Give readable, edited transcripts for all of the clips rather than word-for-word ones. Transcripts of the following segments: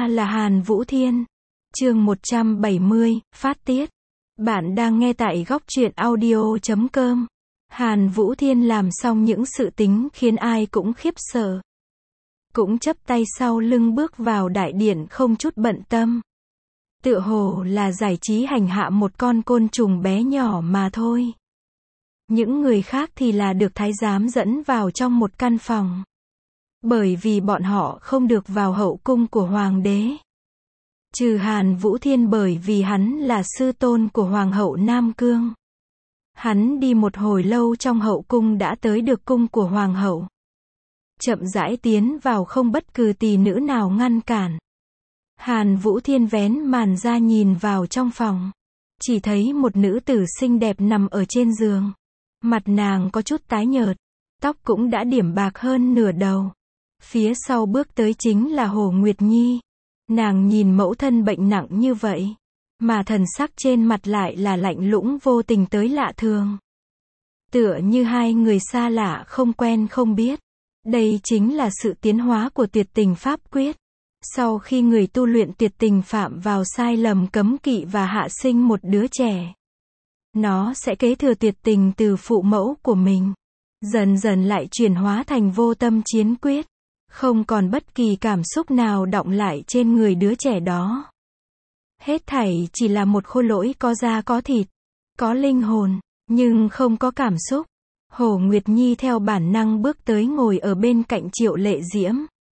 Ta là Hàn Vũ Thiên. Chương 170, phát tiết. Bạn đang nghe tại góc truyện audio.com. Hàn Vũ Thiên làm xong những sự tính khiến ai cũng khiếp sợ. Cũng chắp tay sau lưng bước vào đại điện không chút bận tâm. Tựa hồ là giải trí hành hạ một con côn trùng bé nhỏ mà thôi. Những người khác thì là được thái giám dẫn vào trong một căn phòng. Bởi vì bọn họ không được vào hậu cung của hoàng đế. Trừ Hàn Vũ Thiên bởi vì hắn là sư tôn của hoàng hậu Nam Cương. Hắn đi một hồi lâu trong hậu cung đã tới được cung của hoàng hậu. Chậm rãi tiến vào không bất cứ tỳ nữ nào ngăn cản. Hàn Vũ Thiên vén màn ra nhìn vào trong phòng. Chỉ thấy một nữ tử xinh đẹp nằm ở trên giường. Mặt nàng có chút tái nhợt. Tóc cũng đã điểm bạc hơn nửa đầu. Phía sau bước tới chính là Hồ Nguyệt Nhi. Nàng nhìn mẫu thân bệnh nặng như vậy. Mà thần sắc trên mặt lại là lạnh lũng vô tình tới lạ thường. Tựa như hai người xa lạ không quen không biết. Đây chính là sự tiến hóa của tuyệt tình pháp quyết. Sau khi người tu luyện tuyệt tình phạm vào sai lầm cấm kỵ và hạ sinh một đứa trẻ, nó sẽ kế thừa tuyệt tình từ phụ mẫu của mình. Dần dần lại chuyển hóa thành vô tâm chiến quyết. Không còn bất kỳ cảm xúc nào đọng lại trên người đứa trẻ đó. Hết thảy chỉ là một khối lỗi có da có thịt, có linh hồn, nhưng không có cảm xúc. Hồ Nguyệt Nhi theo bản năng bước tới ngồi ở bên cạnh Triệu Lệ Diễm.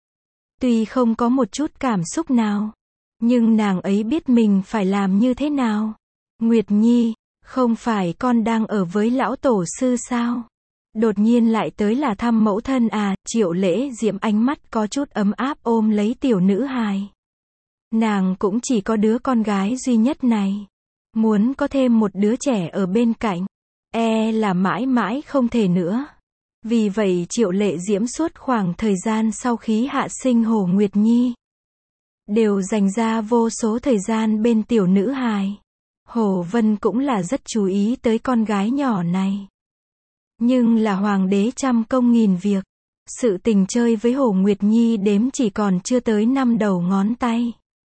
Tuy không có một chút cảm xúc nào, nhưng nàng ấy biết mình phải làm như thế nào. Nguyệt Nhi, không phải con đang ở với lão tổ sư sao? Đột nhiên lại tới là thăm mẫu thân à? Triệu Lễ Diễm ánh mắt có chút ấm áp ôm lấy tiểu nữ hài. Nàng cũng chỉ có đứa con gái duy nhất này. Muốn có thêm một đứa trẻ ở bên cạnh, là mãi mãi không thể nữa. Vì vậy Triệu Lệ Diễm suốt khoảng thời gian sau khi hạ sinh Hồ Nguyệt Nhi, đều dành ra vô số thời gian bên tiểu nữ hài. Hồ Vân cũng là rất chú ý tới con gái nhỏ này. Nhưng là hoàng đế trăm công nghìn việc. Sự tình chơi với Hồ Nguyệt Nhi đếm chỉ còn chưa tới 5 đầu ngón tay.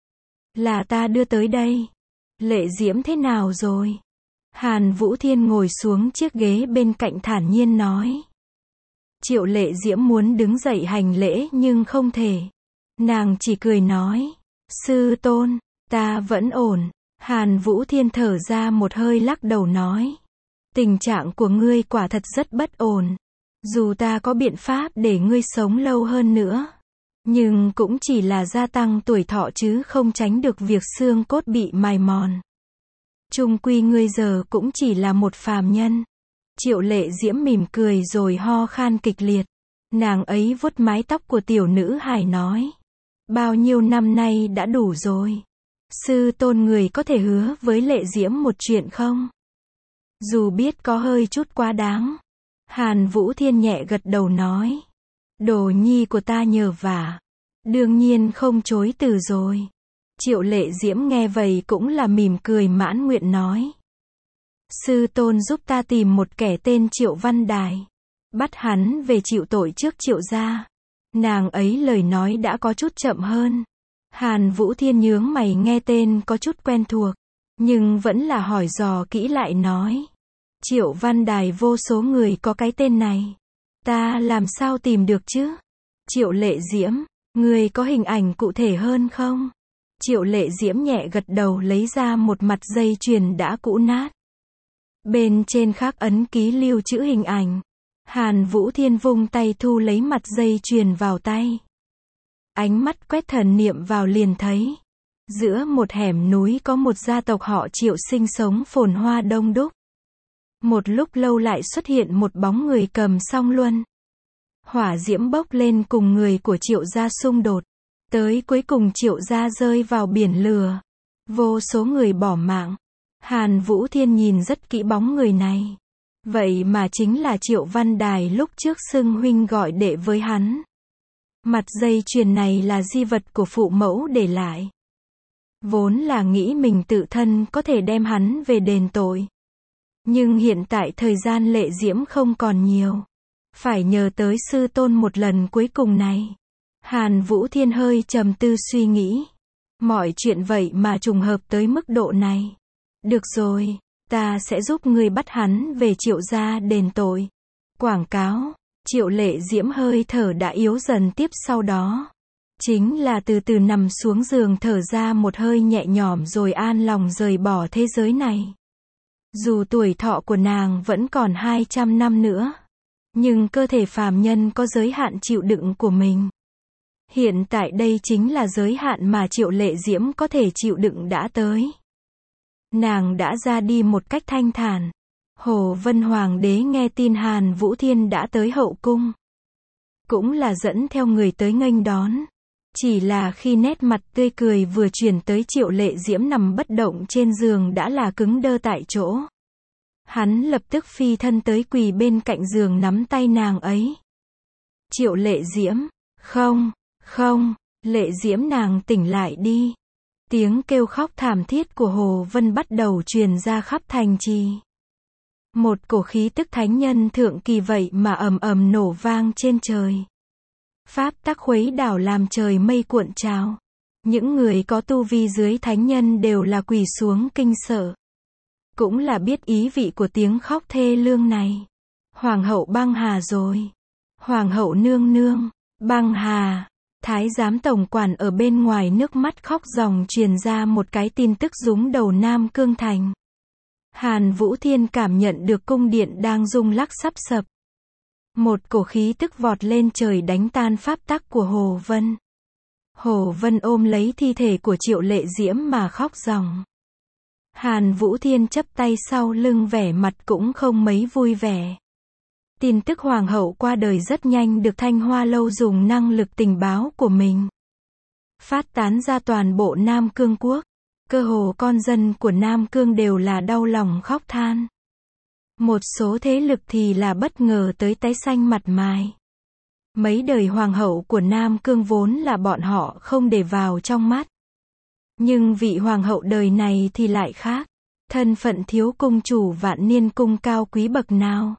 Là ta đưa tới đây. Lệ Diễm thế nào rồi? Hàn Vũ Thiên ngồi xuống chiếc ghế bên cạnh thản nhiên nói. Triệu Lệ Diễm muốn đứng dậy hành lễ nhưng không thể. Nàng chỉ cười nói. Sư tôn, ta vẫn ổn. Hàn Vũ Thiên thở ra một hơi lắc đầu nói. Tình trạng của ngươi quả thật rất bất ổn. Dù ta có biện pháp để ngươi sống lâu hơn nữa, nhưng cũng chỉ là gia tăng tuổi thọ chứ không tránh được việc xương cốt bị mài mòn. Chung quy ngươi giờ cũng chỉ là một phàm nhân. Triệu Lệ Diễm mỉm cười rồi ho khan kịch liệt. Nàng ấy vuốt mái tóc của tiểu nữ hài nói. Bao nhiêu năm nay đã đủ rồi. Sư tôn người có thể hứa với Lệ Diễm một chuyện không? Dù biết có hơi chút quá đáng. Hàn Vũ Thiên nhẹ gật đầu nói. Đồ nhi của ta nhờ vả. Đương nhiên không chối từ rồi. Triệu Lệ Diễm nghe vậy cũng là mỉm cười mãn nguyện nói. Sư tôn giúp ta tìm một kẻ tên Triệu Văn Đài. Bắt hắn về chịu tội trước Triệu gia. Nàng ấy lời nói đã có chút chậm hơn. Hàn Vũ Thiên nhướng mày nghe tên có chút quen thuộc. Nhưng vẫn là hỏi dò kỹ lại nói. Triệu Văn Đài vô số người có cái tên này. Ta làm sao tìm được chứ? Triệu Lệ Diễm, người có hình ảnh cụ thể hơn không? Triệu Lệ Diễm nhẹ gật đầu lấy ra một mặt dây chuyền đã cũ nát. Bên trên khắc ấn ký lưu trữ hình ảnh. Hàn Vũ Thiên vung tay thu lấy mặt dây chuyền vào tay. Ánh mắt quét thần niệm vào liền thấy. Giữa một hẻm núi có một gia tộc họ Triệu sinh sống phồn hoa đông đúc. Một lúc lâu lại xuất hiện một bóng người cầm song luân. Hỏa diễm bốc lên cùng người của Triệu gia xung đột. Tới cuối cùng Triệu gia rơi vào biển lửa. Vô số người bỏ mạng. Hàn Vũ Thiên nhìn rất kỹ bóng người này. Vậy mà chính là Triệu Văn Đài lúc trước xưng huynh gọi đệ với hắn. Mặt dây chuyền này là di vật của phụ mẫu để lại. Vốn là nghĩ mình tự thân có thể đem hắn về đền tội. Nhưng hiện tại thời gian Lệ Diễm không còn nhiều. Phải nhờ tới sư tôn một lần cuối cùng này. Hàn Vũ Thiên hơi trầm tư suy nghĩ. Mọi chuyện vậy mà trùng hợp tới mức độ này. Được rồi, ta sẽ giúp ngươi bắt hắn về Triệu gia đền tội. Quảng cáo, Triệu Lệ Diễm hơi thở đã yếu dần tiếp sau đó. Chính là từ từ nằm xuống giường thở ra một hơi nhẹ nhõm rồi an lòng rời bỏ thế giới này. Dù tuổi thọ của nàng vẫn còn 200 năm nữa, nhưng cơ thể phàm nhân có giới hạn chịu đựng của mình. Hiện tại đây chính là giới hạn mà Triệu Lệ Diễm có thể chịu đựng đã tới. Nàng đã ra đi một cách thanh thản. Hồ Vân Hoàng đế nghe tin Hàn Vũ Thiên đã tới hậu cung, cũng là dẫn theo người tới nghênh đón. Chỉ là khi nét mặt tươi cười vừa chuyển tới Triệu Lệ Diễm nằm bất động trên giường đã là cứng đơ tại chỗ. Hắn lập tức phi thân tới quỳ bên cạnh giường nắm tay nàng ấy. Triệu Lệ Diễm, không, không, Lệ Diễm nàng tỉnh lại đi. Tiếng kêu khóc thảm thiết của Hồ Vân bắt đầu truyền ra khắp thành trì. Một cổ khí tức thánh nhân thượng kỳ vậy mà ầm ầm nổ vang trên trời. Pháp tắc khuấy đảo làm trời mây cuộn trào. Những người có tu vi dưới thánh nhân đều là quỳ xuống kinh sợ. Cũng là biết ý vị của tiếng khóc thê lương này. Hoàng hậu băng hà rồi. Hoàng hậu nương nương, băng hà. Thái giám tổng quản ở bên ngoài nước mắt khóc ròng truyền ra một cái tin tức rúng đầu Nam Cương Thành. Hàn Vũ Thiên cảm nhận được cung điện đang rung lắc sắp sập. Một cổ khí tức vọt lên trời đánh tan pháp tắc của Hồ Vân. Hồ Vân ôm lấy thi thể của Triệu Lệ Diễm mà khóc ròng. Hàn Vũ Thiên chắp tay sau lưng vẻ mặt cũng không mấy vui vẻ. Tin tức hoàng hậu qua đời rất nhanh được Thanh Hoa Lâu dùng năng lực tình báo của mình phát tán ra toàn bộ Nam Cương quốc. Cơ hồ con dân của Nam Cương đều là đau lòng khóc than. Một số thế lực thì là bất ngờ tới tái xanh mặt mày. Mấy đời hoàng hậu của Nam Cương vốn là bọn họ không để vào trong mắt. Nhưng vị hoàng hậu đời này thì lại khác. Thân phận thiếu cung chủ Vạn Niên cung cao quý bậc nào.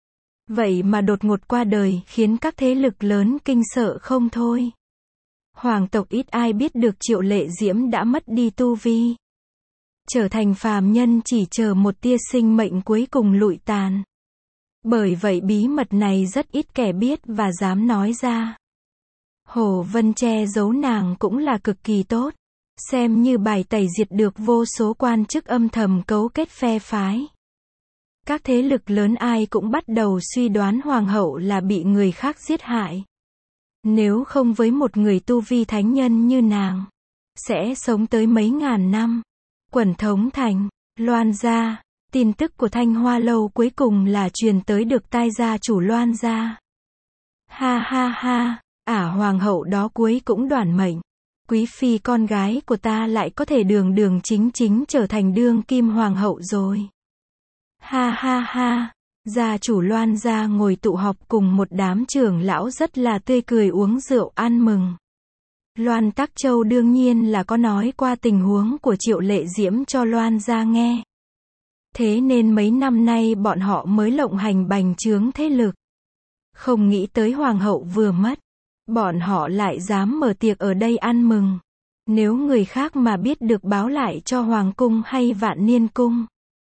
Vậy mà đột ngột qua đời khiến các thế lực lớn kinh sợ không thôi. Hoàng tộc ít ai biết được Triệu Lệ Diễm đã mất đi tu vi. Trở thành phàm nhân chỉ chờ một tia sinh mệnh cuối cùng lụi tàn. Bởi vậy bí mật này rất ít kẻ biết và dám nói ra. Hồ Vân che giấu nàng cũng là cực kỳ tốt. Xem như bài tẩy diệt được vô số quan chức âm thầm cấu kết phe phái. Các thế lực lớn ai cũng bắt đầu suy đoán hoàng hậu là bị người khác giết hại. Nếu không với một người tu vi thánh nhân như nàng, sẽ sống tới mấy ngàn năm. Quần thống thành, Loan gia, tin tức của Thanh Hoa Lâu cuối cùng là truyền tới được tai gia chủ Loan gia. Ha ha ha, hoàng hậu đó cuối cũng đoản mệnh. Quý phi con gái của ta lại có thể đường đường chính chính trở thành đương kim hoàng hậu rồi. Ha ha ha, gia chủ Loan gia ngồi tụ họp cùng một đám trưởng lão rất là tươi cười uống rượu ăn mừng. Loan Tắc Châu đương nhiên là có nói qua tình huống của Triệu Lệ Diễm cho Loan gia nghe. Thế nên mấy năm nay bọn họ mới lộng hành bành trướng thế lực. Không nghĩ tới hoàng hậu vừa mất, bọn họ lại dám mở tiệc ở đây ăn mừng. Nếu người khác mà biết được báo lại cho Hoàng cung hay Vạn Niên cung,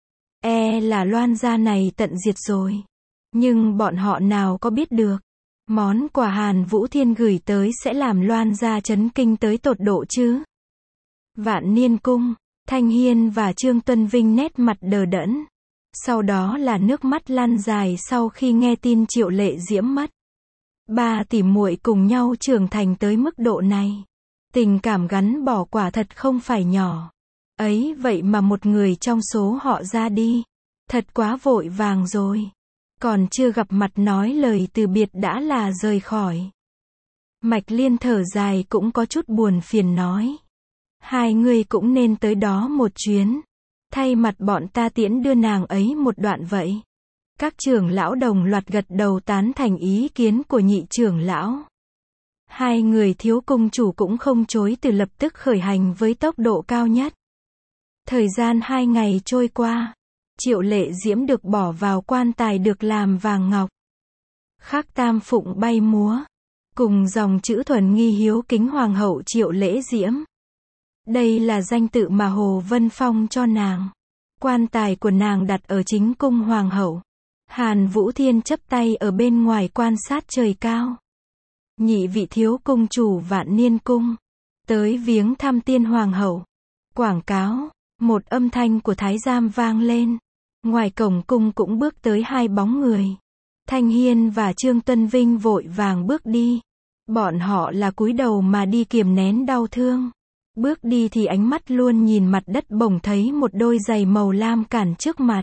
là Loan gia này tận diệt rồi. Nhưng bọn họ nào có biết được, món quà Hàn Vũ Thiên gửi tới sẽ làm Loan gia chấn kinh tới tột độ chứ. Vạn Niên cung, Thanh Hiên và Trương Tuân Vinh nét mặt đờ đẫn. Sau đó là nước mắt lăn dài sau khi nghe tin Triệu Lệ Diễm mất. Ba tỷ muội cùng nhau trưởng thành tới mức độ này. Tình cảm gắn bỏ quả thật không phải nhỏ. Ấy vậy mà một người trong số họ ra đi. Thật quá vội vàng rồi. Còn chưa gặp mặt nói lời từ biệt đã là rời khỏi. Mạch Liên thở dài cũng có chút buồn phiền nói. Hai người cũng nên tới đó một chuyến. Thay mặt bọn ta tiễn đưa nàng ấy một đoạn vậy. Các trưởng lão đồng loạt gật đầu tán thành ý kiến của nhị trưởng lão. Hai người thiếu cung chủ cũng không chối từ lập tức khởi hành với tốc độ cao nhất. Thời gian 2 ngày trôi qua, Triệu Lệ Diễm được bỏ vào quan tài được làm vàng ngọc. Khắc tam phụng bay múa, cùng dòng chữ thuần nghi hiếu kính hoàng hậu Triệu Lễ Diễm. Đây là danh tự mà Hồ Vân Phong cho nàng. Quan tài của nàng đặt ở chính cung hoàng hậu. Hàn Vũ Thiên chắp tay ở bên ngoài quan sát trời cao. Nhị vị thiếu cung chủ Vạn Niên cung tới viếng thăm tiên hoàng hậu. Quảng cáo, một âm thanh của thái giám vang lên. Ngoài cổng cung cũng bước tới hai bóng người. Thanh Hiên và Trương Tuân Vinh vội vàng bước đi. Bọn họ là cúi đầu mà đi kiềm nén đau thương. Bước đi thì ánh mắt luôn nhìn mặt đất, bỗng thấy một đôi giày màu lam cản trước mặt.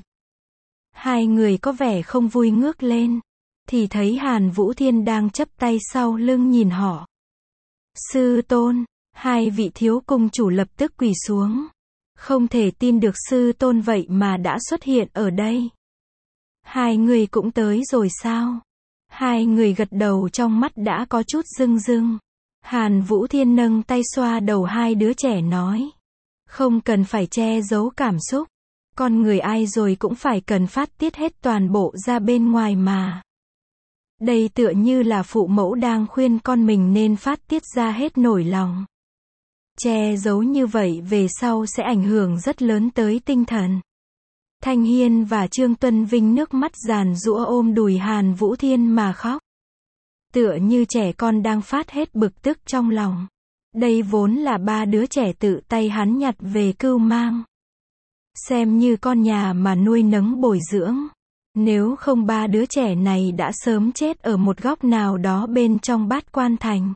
Hai người có vẻ không vui, ngước lên thì thấy Hàn Vũ Thiên đang chắp tay sau lưng nhìn họ. Sư tôn, hai vị thiếu cung chủ lập tức quỳ xuống. Không thể tin được sư tôn vậy mà đã xuất hiện ở đây. Hai người cũng tới rồi sao? Hai người gật đầu, trong mắt đã có chút rưng rưng. Hàn Vũ Thiên nâng tay xoa đầu hai đứa trẻ nói. Không cần phải che giấu cảm xúc. Con người ai rồi cũng phải cần phát tiết hết toàn bộ ra bên ngoài mà. Đây tựa như là phụ mẫu đang khuyên con mình nên phát tiết ra hết nỗi lòng. Che giấu như vậy về sau sẽ ảnh hưởng rất lớn tới tinh thần. Thanh Hiên và Trương Tuân Vinh nước mắt giàn giũa ôm đùi Hàn Vũ Thiên mà khóc. Tựa như trẻ con đang phát hết bực tức trong lòng. Đây vốn là ba đứa trẻ tự tay hắn nhặt về cưu mang. Xem như con nhà mà nuôi nấng bồi dưỡng. Nếu không ba đứa trẻ này đã sớm chết ở một góc nào đó bên trong Bát Quan Thành.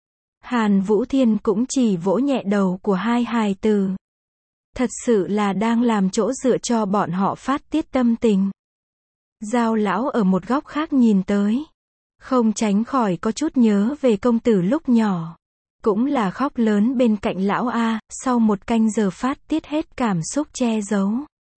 Hàn Vũ Thiên cũng chỉ vỗ nhẹ đầu của hai hài tử. Thật sự là đang làm chỗ dựa cho bọn họ phát tiết tâm tình. Giao lão ở một góc khác nhìn tới. Không tránh khỏi có chút nhớ về công tử lúc nhỏ. Cũng là khóc lớn bên cạnh lão A, sau một canh giờ phát tiết hết cảm xúc che giấu.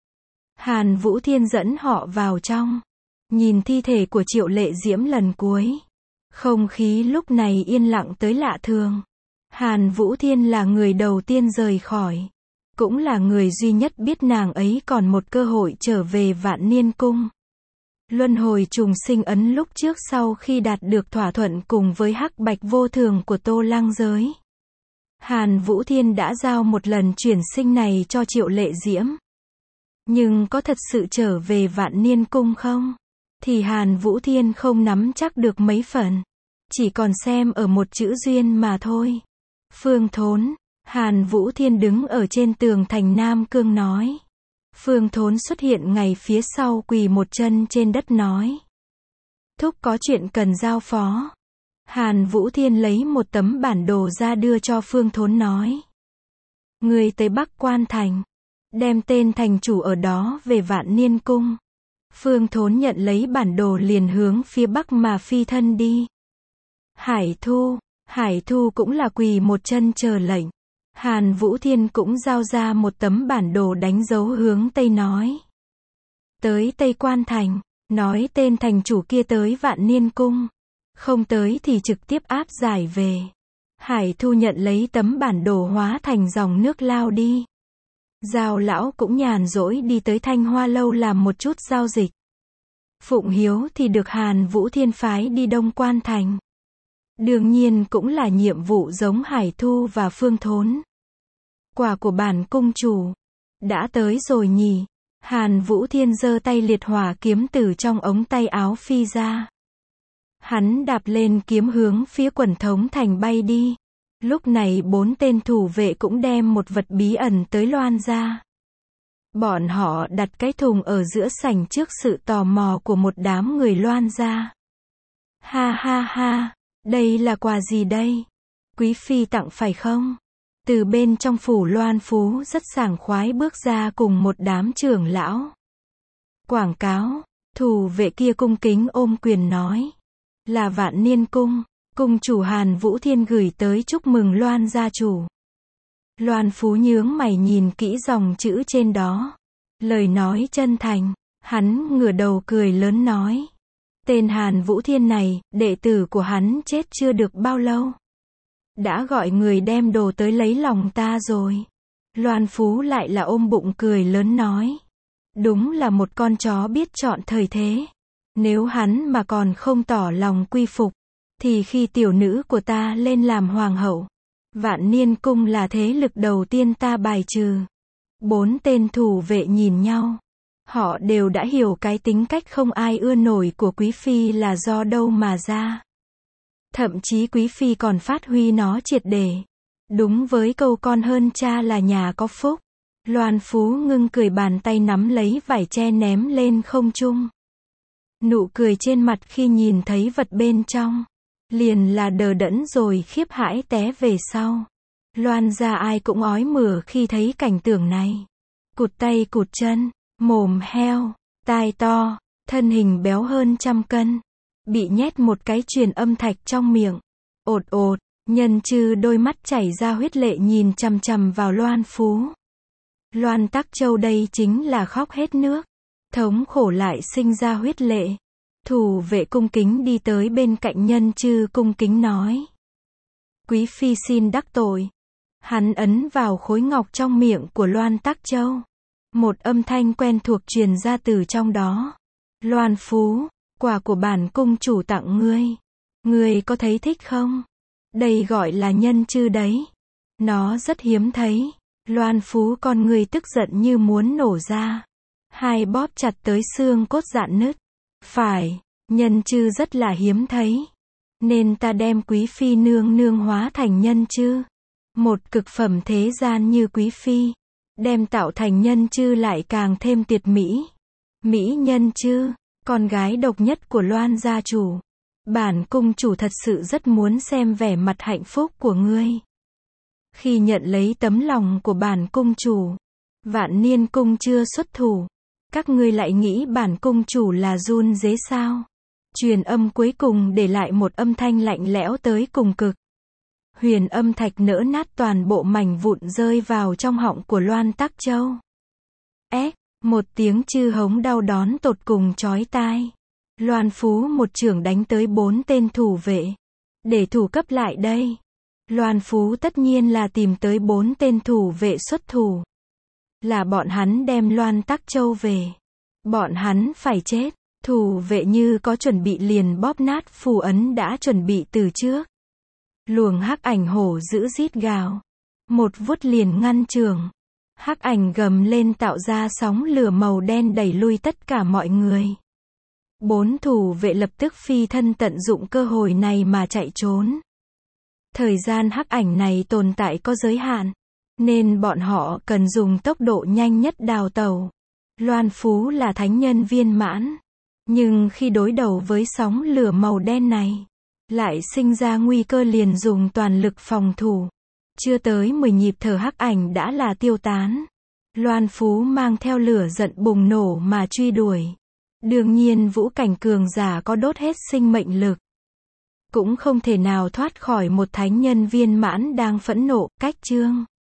Hàn Vũ Thiên dẫn họ vào trong. Nhìn thi thể của Triệu Lệ Diễm lần cuối. Không khí lúc này yên lặng tới lạ thường. Hàn Vũ Thiên là người đầu tiên rời khỏi. Cũng là người duy nhất biết nàng ấy còn một cơ hội trở về Vạn Niên cung. Luân hồi trùng sinh ấn lúc trước sau khi đạt được thỏa thuận cùng với Hắc Bạch vô thường của Tô Lăng Giới. Hàn Vũ Thiên đã giao một lần chuyển sinh này cho Triệu Lệ Diễm. Nhưng có thật sự trở về Vạn Niên cung không? Thì Hàn Vũ Thiên không nắm chắc được mấy phần. Chỉ còn xem ở một chữ duyên mà thôi. Phương Thốn. Hàn Vũ Thiên đứng ở trên tường thành Nam Cương nói. Phương Thốn xuất hiện ngay phía sau, quỳ một chân trên đất nói. Thúc có chuyện cần giao phó. Hàn Vũ Thiên lấy một tấm bản đồ ra đưa cho Phương Thốn nói. Người tới Bắc Quan Thành. Đem tên thành chủ ở đó về Vạn Niên cung. Phương Thốn nhận lấy bản đồ liền hướng phía Bắc mà phi thân đi. Hải Thu cũng là quỳ một chân chờ lệnh. Hàn Vũ Thiên cũng giao ra một tấm bản đồ đánh dấu hướng Tây nói. Tới Tây Quan Thành, nói tên thành chủ kia tới Vạn Niên cung. Không tới thì trực tiếp áp giải về. Hải Thu nhận lấy tấm bản đồ hóa thành dòng nước lao đi. Giao lão cũng nhàn rỗi đi tới Thanh Hoa lâu làm một chút giao dịch. Phụng Hiếu thì được Hàn Vũ Thiên phái đi Đông Quan Thành. Đương nhiên cũng là nhiệm vụ giống Hải Thu và Phương Thốn. Quà của bản cung chủ đã tới rồi nhỉ? Hàn Vũ Thiên giơ tay liệt hỏa kiếm từ trong ống tay áo phi ra. Hắn đạp lên kiếm hướng phía Quần Thống Thành bay đi. Lúc này 4 tên thủ vệ cũng đem một vật bí ẩn tới loan ra. Bọn họ đặt cái thùng ở giữa sảnh trước sự tò mò của một đám người loan ra. Ha ha ha, đây là quà gì đây? Quý phi tặng phải không? Từ bên trong phủ Loan Phú rất sảng khoái bước ra cùng một đám trưởng lão. Quảng cáo, thủ vệ kia cung kính ôm quyền nói. Là Vạn Niên cung, cung chủ Hàn Vũ Thiên gửi tới chúc mừng Loan gia chủ. Loan Phú nhướng mày nhìn kỹ dòng chữ trên đó. Lời nói chân thành, hắn ngửa đầu cười lớn nói. Tên Hàn Vũ Thiên này, đệ tử của hắn chết chưa được bao lâu. Đã gọi người đem đồ tới lấy lòng ta rồi. Loan Phú lại là ôm bụng cười lớn nói. Đúng là một con chó biết chọn thời thế. Nếu hắn mà còn không tỏ lòng quy phục, thì khi tiểu nữ của ta lên làm hoàng hậu, Vạn Niên Cung là thế lực đầu tiên ta bài trừ. 4 tên thủ vệ nhìn nhau. Họ đều đã hiểu cái tính cách không ai ưa nổi của Quý Phi là do đâu mà ra. Thậm chí Quý Phi còn phát huy nó triệt để. Đúng với câu con hơn cha là nhà có phúc. Loan Phú ngưng cười, bàn tay nắm lấy vải che ném lên không trung. Nụ cười trên mặt khi nhìn thấy vật bên trong, liền là đờ đẫn rồi khiếp hãi té về sau. Loan gia ai cũng ói mửa khi thấy cảnh tượng này. Cụt tay cụt chân, mồm heo, tai to, thân hình béo hơn 100 cân. Bị nhét một cái truyền âm thạch trong miệng. Ột ột, Nhân Chư đôi mắt chảy ra huyết lệ nhìn chằm chằm vào Loan Phú. Loan Tắc Châu đây chính là khóc hết nước. Thống khổ lại sinh ra huyết lệ. Thủ vệ cung kính đi tới bên cạnh Nhân Chư cung kính nói. Quý Phi xin đắc tội. Hắn ấn vào khối ngọc trong miệng của Loan Tắc Châu. Một âm thanh quen thuộc truyền ra từ trong đó. Loan Phú, quà của bản cung chủ tặng ngươi. Ngươi có thấy thích không? Đây gọi là nhân chư đấy. Nó rất hiếm thấy. Loan Phú con người tức giận như muốn nổ ra. Hai bóp chặt tới xương cốt rạn nứt. Phải, nhân chư rất là hiếm thấy. Nên ta đem Quý Phi nương nương hóa thành nhân chư. Một cực phẩm thế gian như Quý Phi. Đem tạo thành nhân chư lại càng thêm tuyệt mỹ. Mỹ nhân chư, con gái độc nhất của Loan gia chủ. Bản cung chủ thật sự rất muốn xem vẻ mặt hạnh phúc của ngươi. Khi nhận lấy tấm lòng của bản cung chủ, Vạn Niên Cung chưa xuất thủ. Các ngươi lại nghĩ bản cung chủ là run rế sao? Truyền âm cuối cùng để lại một âm thanh lạnh lẽo tới cùng cực. Huyền âm thạch nỡ nát, toàn bộ mảnh vụn rơi vào trong họng của Loan Tắc Châu. Một tiếng chư hống đau đớn tột cùng chói tai. Loan Phú một chưởng đánh tới 4 tên thủ vệ. Để thủ cấp lại đây. Loan Phú tất nhiên là tìm tới 4 tên thủ vệ xuất thủ. Là bọn hắn đem Loan Tắc Châu về. Bọn hắn phải chết. Thủ vệ như có chuẩn bị liền bóp nát phù ấn đã chuẩn bị từ trước. Luồng hắc ảnh hổ dữ rít gào. Một vuốt liền ngăn trường. Hắc ảnh gầm lên tạo ra sóng lửa màu đen đẩy lui tất cả mọi người. 4 thủ vệ lập tức phi thân tận dụng cơ hội này mà chạy trốn. Thời gian hắc ảnh này tồn tại có giới hạn, nên bọn họ cần dùng tốc độ nhanh nhất đào tẩu. Loan Phú là thánh nhân viên mãn, nhưng khi đối đầu với sóng lửa màu đen này, lại sinh ra nguy cơ liền dùng toàn lực phòng thủ. Chưa tới 10 nhịp thở hắc ảnh đã là tiêu tán. Loan Phú mang theo lửa giận bùng nổ mà truy đuổi. Đương nhiên vũ cảnh cường giả có đốt hết sinh mệnh lực, cũng không thể nào thoát khỏi một thánh nhân viên mãn đang phẫn nộ. Cách chương